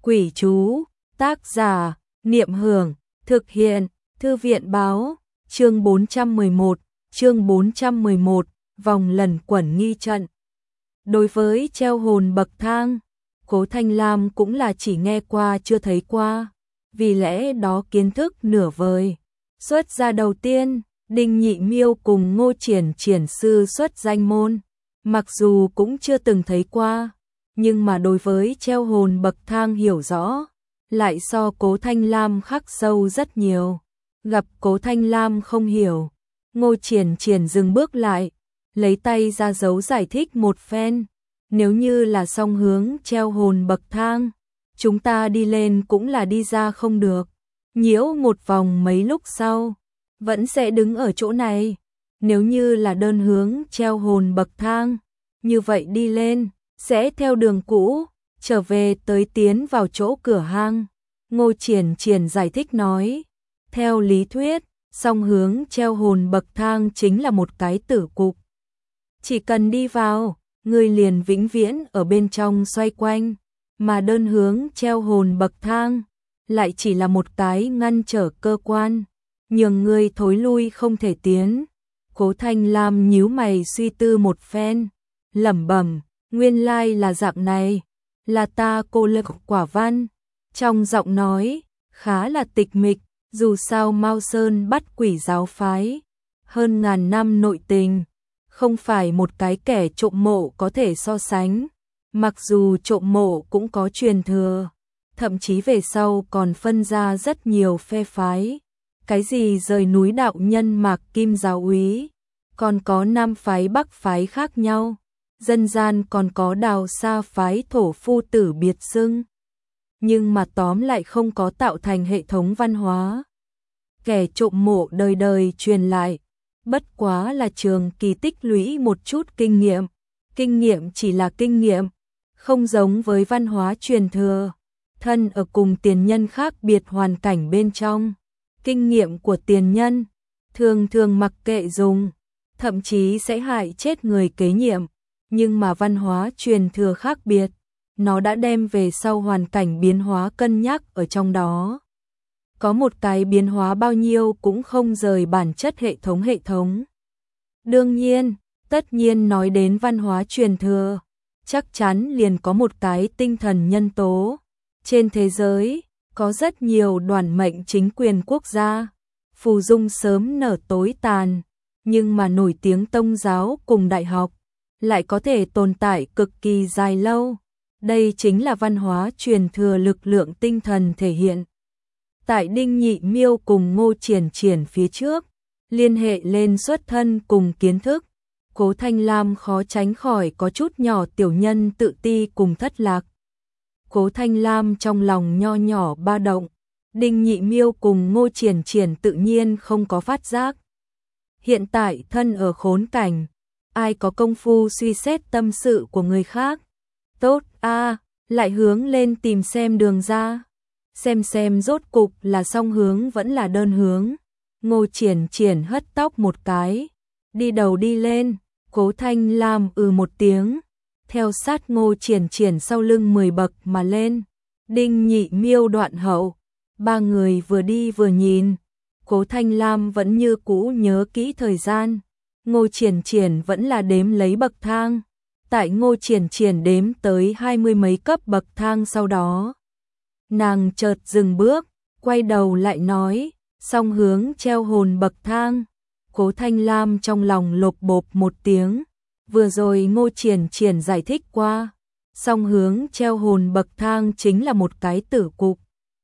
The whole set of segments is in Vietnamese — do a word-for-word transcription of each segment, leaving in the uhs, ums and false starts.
Quỷ chú, tác giả, Niệm Hưởng, thực hiện, Thư viện báo, chương bốn trăm mười một, chương bốn trăm mười một, vòng lần quẩn nghi trận. Đối với treo hồn bậc thang, Cố Thanh Lam cũng là chỉ nghe qua chưa thấy qua, vì lẽ đó kiến thức nửa vời. Xuất ra đầu tiên, Đinh Nhị Miêu cùng Ngô Triển Triển sư xuất danh môn, mặc dù cũng chưa từng thấy qua, nhưng mà đối với treo hồn bậc thang hiểu rõ, lại so Cố Thanh Lam khắc sâu rất nhiều. Gặp Cố Thanh Lam không hiểu, Ngô Triển Triển dừng bước lại, lấy tay ra dấu giải thích một phen. Nếu như là song hướng treo hồn bậc thang, chúng ta đi lên cũng là đi ra không được. Nhiễu một vòng mấy lúc sau, vẫn sẽ đứng ở chỗ này. Nếu như là đơn hướng treo hồn bậc thang, như vậy đi lên, sẽ theo đường cũ, trở về tới tiến vào chỗ cửa hang. Ngô Triển Triển giải thích nói, theo lý thuyết, song hướng treo hồn bậc thang chính là một cái tử cục. Chỉ cần đi vào, người liền vĩnh viễn ở bên trong xoay quanh, mà đơn hướng treo hồn bậc thang lại chỉ là một cái ngăn trở cơ quan, nhường người thối lui không thể tiến. Cố Thanh Lam nhíu mày suy tư một phen, lẩm bẩm, nguyên lai là dạng này, là ta cô lực quả văn. Trong giọng nói khá là tịch mịch, dù sao Mao Sơn bắt quỷ giáo phái hơn ngàn năm nội tình, không phải một cái kẻ trộm mộ có thể so sánh. Mặc dù trộm mộ cũng có truyền thừa, thậm chí về sau còn phân ra rất nhiều phe phái. Cái gì rời núi đạo nhân Mạc Kim giáo úy, còn có nam phái bắc phái khác nhau, dân gian còn có Đào Sa phái thổ phu tử biệt xưng. Nhưng mà tóm lại không có tạo thành hệ thống văn hóa. Kẻ trộm mộ đời đời truyền lại, bất quá là trường kỳ tích lũy một chút kinh nghiệm. Kinh nghiệm chỉ là kinh nghiệm, không giống với văn hóa truyền thừa. Thân ở cùng tiền nhân khác biệt hoàn cảnh bên trong, kinh nghiệm của tiền nhân thường thường mặc kệ dùng, thậm chí sẽ hại chết người kế nhiệm. Nhưng mà văn hóa truyền thừa khác biệt, nó đã đem về sau hoàn cảnh biến hóa cân nhắc ở trong đó. Có một cái biến hóa bao nhiêu cũng không rời bản chất hệ thống hệ thống. Đương nhiên, tất nhiên nói đến văn hóa truyền thừa, chắc chắn liền có một cái tinh thần nhân tố. Trên thế giới, có rất nhiều đoàn mệnh chính quyền quốc gia, phù dung sớm nở tối tàn, nhưng mà nổi tiếng tông giáo cùng đại học, lại có thể tồn tại cực kỳ dài lâu. Đây chính là văn hóa truyền thừa lực lượng tinh thần thể hiện. Tại Đinh Nhị Miêu cùng Ngô Triển Triển phía trước, liên hệ lên xuất thân cùng kiến thức, Cố Thanh Lam khó tránh khỏi có chút nhỏ tiểu nhân tự ti cùng thất lạc. Cố Thanh Lam trong lòng nho nhỏ ba động, Đinh Nhị Miêu cùng Ngô Triển Triển tự nhiên không có phát giác. Hiện tại thân ở khốn cảnh, ai có công phu suy xét tâm sự của người khác. Tốt a, à, lại hướng lên tìm xem đường ra. Xem xem rốt cục là song hướng vẫn là đơn hướng. Ngô Triển Triển hất tóc một cái, đi đầu đi lên. Cố Thanh Lam ừ một tiếng, theo sát Ngô Triển Triển sau lưng mười bậc mà lên. Đinh Nhị Miêu đoạn hậu, ba người vừa đi vừa nhìn. Cố Thanh Lam vẫn như cũ nhớ kỹ thời gian. Ngô Triển Triển vẫn là đếm lấy bậc thang. Tại Ngô Triển Triển đếm tới hai mươi mấy cấp bậc thang sau đó, nàng chợt dừng bước, quay đầu lại nói, song hướng treo hồn bậc thang. Cố Thanh Lam trong lòng lộp bộp một tiếng, vừa rồi Ngô Triển Triển giải thích qua, song hướng treo hồn bậc thang chính là một cái tử cục.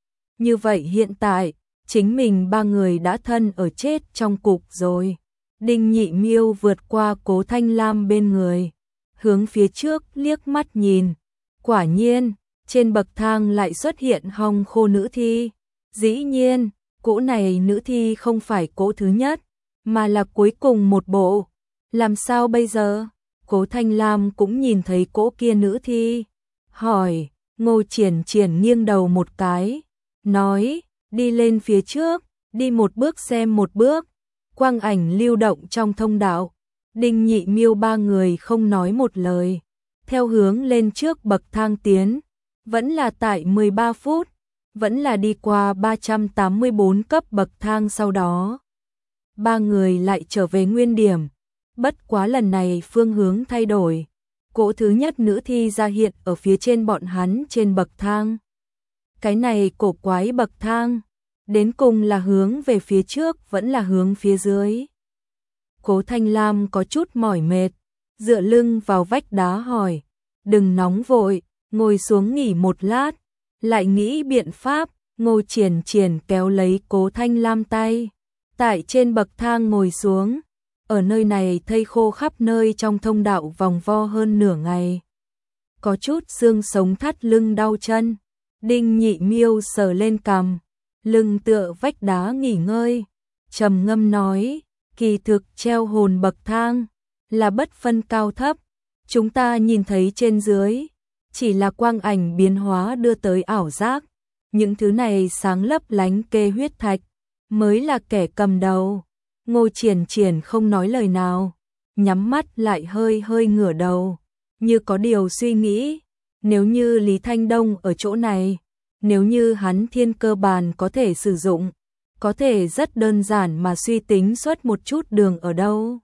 Như vậy hiện tại, chính mình ba người đã thân ở chết trong cục rồi. Đinh Nhị Miêu vượt qua Cố Thanh Lam bên người, hướng phía trước liếc mắt nhìn. Quả nhiên, trên bậc thang lại xuất hiện hong khô nữ thi. Dĩ nhiên, cỗ này nữ thi không phải cỗ thứ nhất, mà là cuối cùng một bộ. Làm sao bây giờ? Cố Thanh Lam cũng nhìn thấy cỗ kia nữ thi. Hỏi, Ngô Triển Triển nghiêng đầu một cái, nói, đi lên phía trước, đi một bước xem một bước. Quang ảnh lưu động trong thông đạo. Đinh Nhị Miêu ba người không nói một lời, theo hướng lên trước bậc thang tiến. vẫn là tại mười ba phút, vẫn là đi qua ba trăm tám mươi bốn cấp bậc thang sau đó. Ba người lại trở về nguyên điểm, bất quá lần này phương hướng thay đổi. Cỗ thứ nhất nữ thi ra hiện ở phía trên bọn hắn trên bậc thang. Cái này cổ quái bậc thang, đến cùng là hướng về phía trước vẫn là hướng phía dưới. Cố Thanh Lam có chút mỏi mệt, dựa lưng vào vách đá hỏi, đừng nóng vội, ngồi xuống nghỉ một lát, lại nghĩ biện pháp. Ngô Triển Triển kéo lấy Cố Thanh Lam tay, tại trên bậc thang ngồi xuống. Ở nơi này thây khô khắp nơi trong thông đạo vòng vo hơn nửa ngày. Có chút xương sống thắt lưng đau chân. Đinh Nhị Miêu sờ lên cằm, lưng tựa vách đá nghỉ ngơi, trầm ngâm nói, kỳ thực treo hồn bậc thang là bất phân cao thấp, chúng ta nhìn thấy trên dưới chỉ là quang ảnh biến hóa đưa tới ảo giác, những thứ này sáng lấp lánh kê huyết thạch mới là kẻ cầm đầu. Ngô Triển Triển không nói lời nào, nhắm mắt lại hơi hơi ngửa đầu, như có điều suy nghĩ. Nếu như Lý Thanh Đông ở chỗ này, nếu như hắn thiên cơ bàn có thể sử dụng, có thể rất đơn giản mà suy tính xuất một chút đường ở đâu.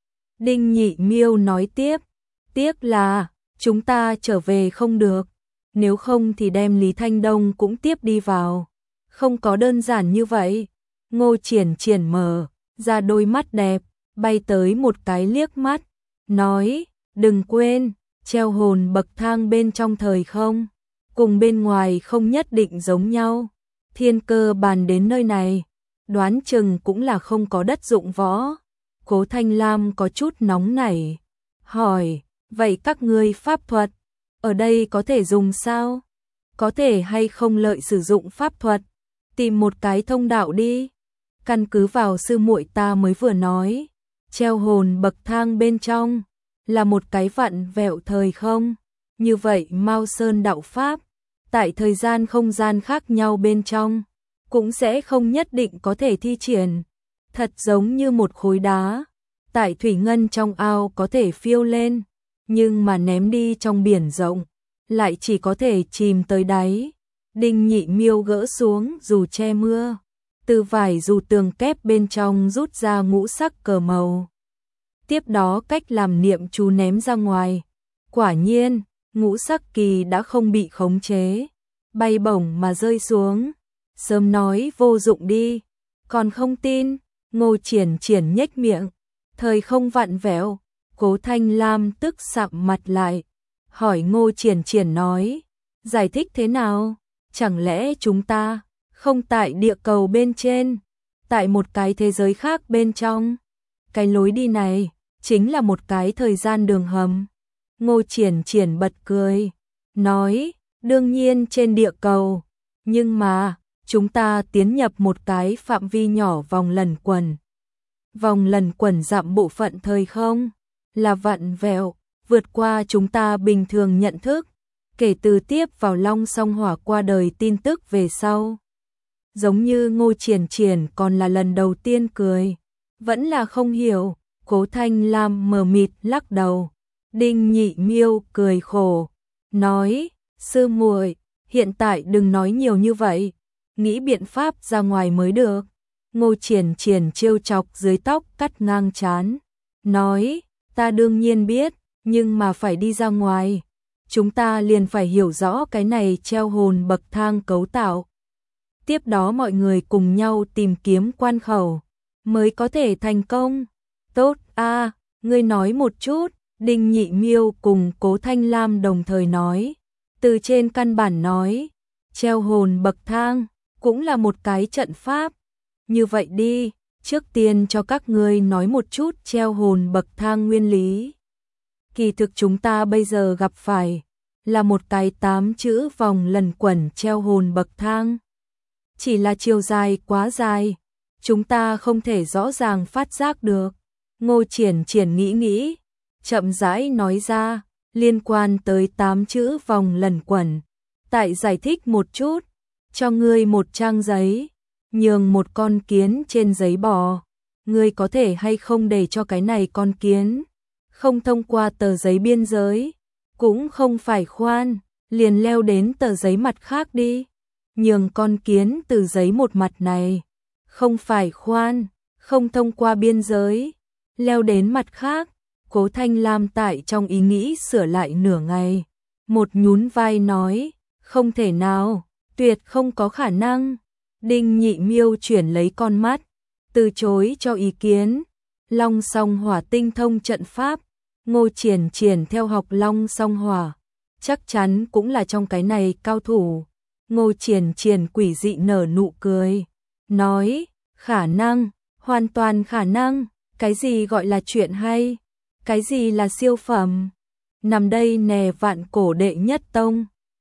Đinh Nhị Miêu nói tiếp, tiếc là chúng ta trở về không được, nếu không thì đem Lý Thanh Đông cũng tiếp đi vào. Không có đơn giản như vậy. Ngô Triển Triển mở ra đôi mắt đẹp, bay tới một cái liếc mắt, nói, đừng quên, treo hồn bậc thang bên trong thời không, cùng bên ngoài không nhất định giống nhau. Thiên cơ bàn đến nơi này, đoán chừng cũng là không có đất dụng võ. Cố Thanh Lam có chút nóng nảy, hỏi, vậy các ngươi pháp thuật, ở đây có thể dùng sao? Có thể hay không lợi sử dụng pháp thuật? Tìm một cái thông đạo đi. Căn cứ vào sư muội ta mới vừa nói, treo hồn bậc thang bên trong là một cái vặn vẹo thời không. Như vậy Mao Sơn đạo pháp, tại thời gian không gian khác nhau bên trong, cũng sẽ không nhất định có thể thi triển. Thật giống như một khối đá, tại thủy ngân trong ao có thể phiêu lên, nhưng mà ném đi trong biển rộng, lại chỉ có thể chìm tới đáy. Đinh Nhị Miêu gỡ xuống dù che mưa, từ vải dù tường kép bên trong rút ra ngũ sắc cờ màu. Tiếp đó cách làm niệm chú ném ra ngoài. Quả nhiên, ngũ sắc kỳ đã không bị khống chế, bay bổng mà rơi xuống. Sớm nói vô dụng đi, còn không tin. Ngô Triển Triển nhếch miệng, thời không vặn vẹo. Cố Thanh Lam tức sạm mặt lại, hỏi Ngô Triển Triển nói, giải thích thế nào? Chẳng lẽ chúng ta không tại địa cầu bên trên, tại một cái thế giới khác bên trong? Cái lối đi này chính là một cái thời gian đường hầm. Ngô Triển Triển bật cười, nói, đương nhiên trên địa cầu, nhưng mà chúng ta tiến nhập một cái phạm vi nhỏ vòng lẩn quẩn. Vòng lẩn quẩn dặm bộ phận thời không, là vặn vẹo, vượt qua chúng ta bình thường nhận thức. Kể từ tiếp vào Long Song Hỏa qua đời tin tức về sau, giống như Ngô Triển Triển còn là lần đầu tiên cười, vẫn là không hiểu. Cố Thanh Lam mờ mịt lắc đầu. Đinh Nhị Miêu cười khổ, nói, sư muội, hiện tại đừng nói nhiều như vậy, nghĩ biện pháp ra ngoài mới được. Ngô Triển Triển trêu chọc dưới tóc cắt ngang trán, nói, ta đương nhiên biết, nhưng mà phải đi ra ngoài, chúng ta liền phải hiểu rõ cái này treo hồn bậc thang cấu tạo. Tiếp đó mọi người cùng nhau tìm kiếm quan khẩu, mới có thể thành công. Tốt a, à, ngươi nói một chút. Đinh Nhị Miêu cùng Cố Thanh Lam đồng thời nói, từ trên căn bản nói, treo hồn bậc thang cũng là một cái trận pháp. Như vậy đi, trước tiên cho các ngươi nói một chút treo hồn bậc thang nguyên lý. Kỳ thực chúng ta bây giờ gặp phải là một cái tám chữ vòng lẩn quẩn treo hồn bậc thang. Chỉ là chiều dài quá dài, chúng ta không thể rõ ràng phát giác được. Ngô Triển Triển nghĩ nghĩ, chậm rãi nói ra, liên quan tới tám chữ vòng lẩn quẩn, tại giải thích một chút, cho ngươi một trang giấy, nhường một con kiến trên giấy bò, ngươi có thể hay không để cho cái này con kiến không thông qua tờ giấy biên giới, cũng không phải khoan, liền leo đến tờ giấy mặt khác đi, nhường con kiến từ giấy một mặt này, không phải khoan, không thông qua biên giới, leo đến mặt khác. Cố Thanh Lam tại trong ý nghĩ sửa lại nửa ngày, một nhún vai nói, không thể nào, tuyệt không có khả năng. Đinh Nhị Miêu chuyển lấy con mắt, từ chối cho ý kiến. Long Song Hỏa tinh thông trận pháp, Ngô Triển Triển theo học Long Song Hỏa, chắc chắn cũng là trong cái này cao thủ. Ngô Triển Triển quỷ dị nở nụ cười, nói, khả năng, hoàn toàn khả năng, cái gì gọi là chuyện hay, cái gì là siêu phẩm. Nằm đây nè vạn cổ đệ nhất tông,